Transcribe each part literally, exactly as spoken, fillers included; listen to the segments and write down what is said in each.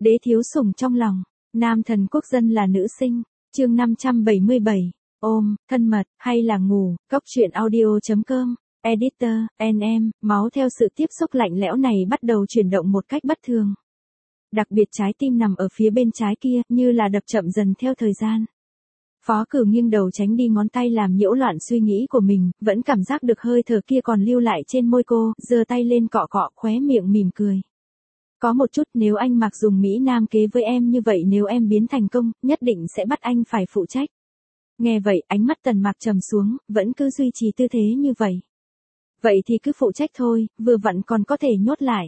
Đế thiếu sủng trong lòng, nam thần quốc dân là nữ sinh, chương năm trăm bảy mươi bảy, ôm, thân mật, hay là ngủ, cốc truyện audio.com, editor, en em, máu theo sự tiếp xúc lạnh lẽo này bắt đầu chuyển động một cách bất thường. Đặc biệt trái tim nằm ở phía bên trái kia, như là đập chậm dần theo thời gian. Phó Cửu nghiêng đầu tránh đi ngón tay làm nhiễu loạn suy nghĩ của mình, vẫn cảm giác được hơi thở kia còn lưu lại trên môi cô, giơ tay lên cọ cọ, khóe miệng mỉm cười. Có một chút, nếu anh mặc dùng Mỹ Nam kế với em như vậy, nếu em biến thành công, nhất định sẽ bắt anh phải phụ trách. Nghe vậy, ánh mắt Tần Mạc trầm xuống, vẫn cứ duy trì tư thế như vậy. Vậy thì cứ phụ trách thôi, vừa vặn còn có thể nhốt lại.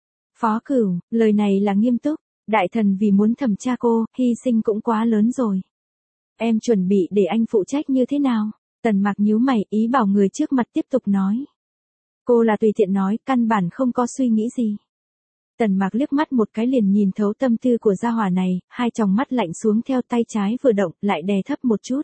Phó Cửu, lời này là nghiêm túc, đại thần vì muốn thẩm tra cô, hy sinh cũng quá lớn rồi. Em chuẩn bị để anh phụ trách như thế nào? Tần Mạc nhíu mày, ý bảo người trước mặt tiếp tục nói. Cô là tùy tiện nói, căn bản không có suy nghĩ gì. Tần Mạc liếc mắt một cái liền nhìn thấu tâm tư của gia hỏa này, hai tròng mắt lạnh xuống theo tay trái vừa động, lại đè thấp một chút.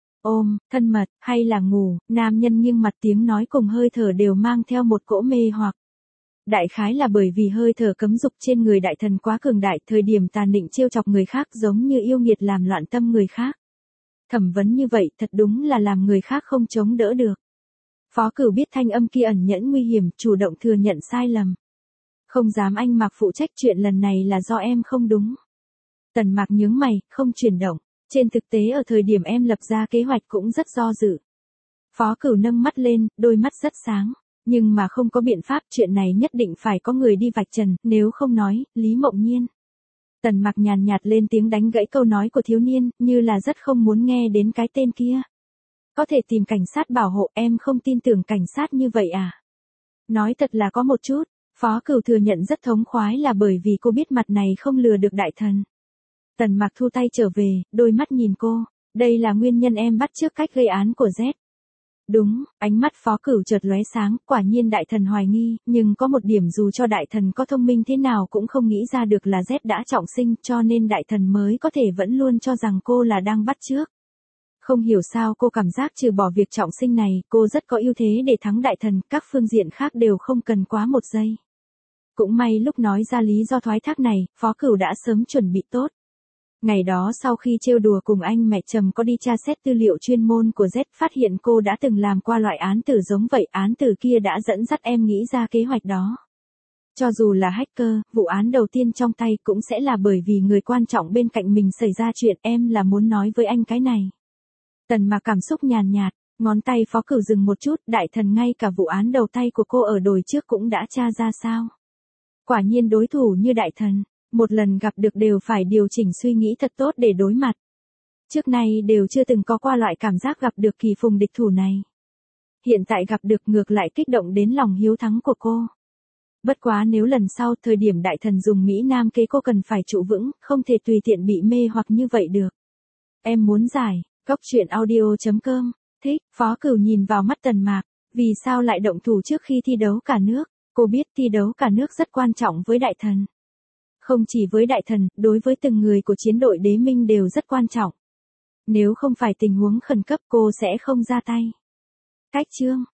Ôm, thân mật, hay là ngủ, nam nhân nghiêng mặt tiếng nói cùng hơi thở đều mang theo một cỗ mê hoặc. Đại khái là bởi vì hơi thở cấm dục trên người đại thần quá cường đại, thời điểm tàn định trêu chọc người khác giống như yêu nghiệt làm loạn tâm người khác. Thẩm vấn như vậy thật đúng là làm người khác không chống đỡ được. Phó Cửu biết thanh âm kia ẩn nhẫn nguy hiểm, chủ động thừa nhận sai lầm. Không dám anh Mạc phụ trách, chuyện lần này là do em không đúng. Tần Mạc nhướng mày, không chuyển động. Trên thực tế ở thời điểm em lập ra kế hoạch cũng rất do dự. Phó Cửu nâng mắt lên, đôi mắt rất sáng. Nhưng mà không có biện pháp, chuyện này nhất định phải có người đi vạch trần, nếu không nói, Lý Mộng Nhiên. Tần Mạc nhàn nhạt lên tiếng đánh gãy câu nói của thiếu niên, như là rất không muốn nghe đến cái tên kia. Có thể tìm cảnh sát bảo hộ, em không tin tưởng cảnh sát như vậy à? Nói thật là có một chút, Phó Cửu thừa nhận rất thống khoái là bởi vì cô biết mặt này không lừa được đại thần. Tần Mạc thu tay trở về, đôi mắt nhìn cô, đây là nguyên nhân em bắt chước cách gây án của Z. Đúng, ánh mắt Phó Cửu chợt lóe sáng, quả nhiên đại thần hoài nghi, nhưng có một điểm dù cho đại thần có thông minh thế nào cũng không nghĩ ra được là Z đã trọng sinh, cho nên đại thần mới có thể vẫn luôn cho rằng cô là đang bắt chước. Không hiểu sao cô cảm giác trừ bỏ việc trọng sinh này, cô rất có ưu thế để thắng đại thần, các phương diện khác đều không cần quá một giây. Cũng may lúc nói ra lý do thoái thác này, Phó Cửu đã sớm chuẩn bị tốt. Ngày đó sau khi trêu đùa cùng anh mẹ Trầm có đi tra xét tư liệu chuyên môn của Z, phát hiện cô đã từng làm qua loại án tử giống vậy, án tử kia đã dẫn dắt em nghĩ ra kế hoạch đó. Cho dù là hacker, vụ án đầu tiên trong tay cũng sẽ là bởi vì người quan trọng bên cạnh mình xảy ra chuyện, em là muốn nói với anh cái này. Tần Mạc cảm xúc nhàn nhạt, ngón tay Phó Cửu dừng một chút, đại thần ngay cả vụ án đầu tay của cô ở đồi trước cũng đã tra ra sao. Quả nhiên đối thủ như đại thần. Một lần gặp được đều phải điều chỉnh suy nghĩ thật tốt để đối mặt. Trước nay đều chưa từng có qua loại cảm giác gặp được kỳ phùng địch thủ này. Hiện tại gặp được ngược lại kích động đến lòng hiếu thắng của cô. Bất quá nếu lần sau thời điểm đại thần dùng Mỹ Nam kế cô cần phải trụ vững, không thể tùy tiện bị mê hoặc như vậy được. Em muốn giải, cốc truyện audio.com, thích, Phó Cửu nhìn vào mắt Tần Mạc, vì sao lại động thủ trước khi thi đấu cả nước, cô biết thi đấu cả nước rất quan trọng với đại thần. Không chỉ với đại thần, đối với từng người của chiến đội đế minh đều rất quan trọng. Nếu không phải tình huống khẩn cấp cô sẽ không ra tay. Cách chương,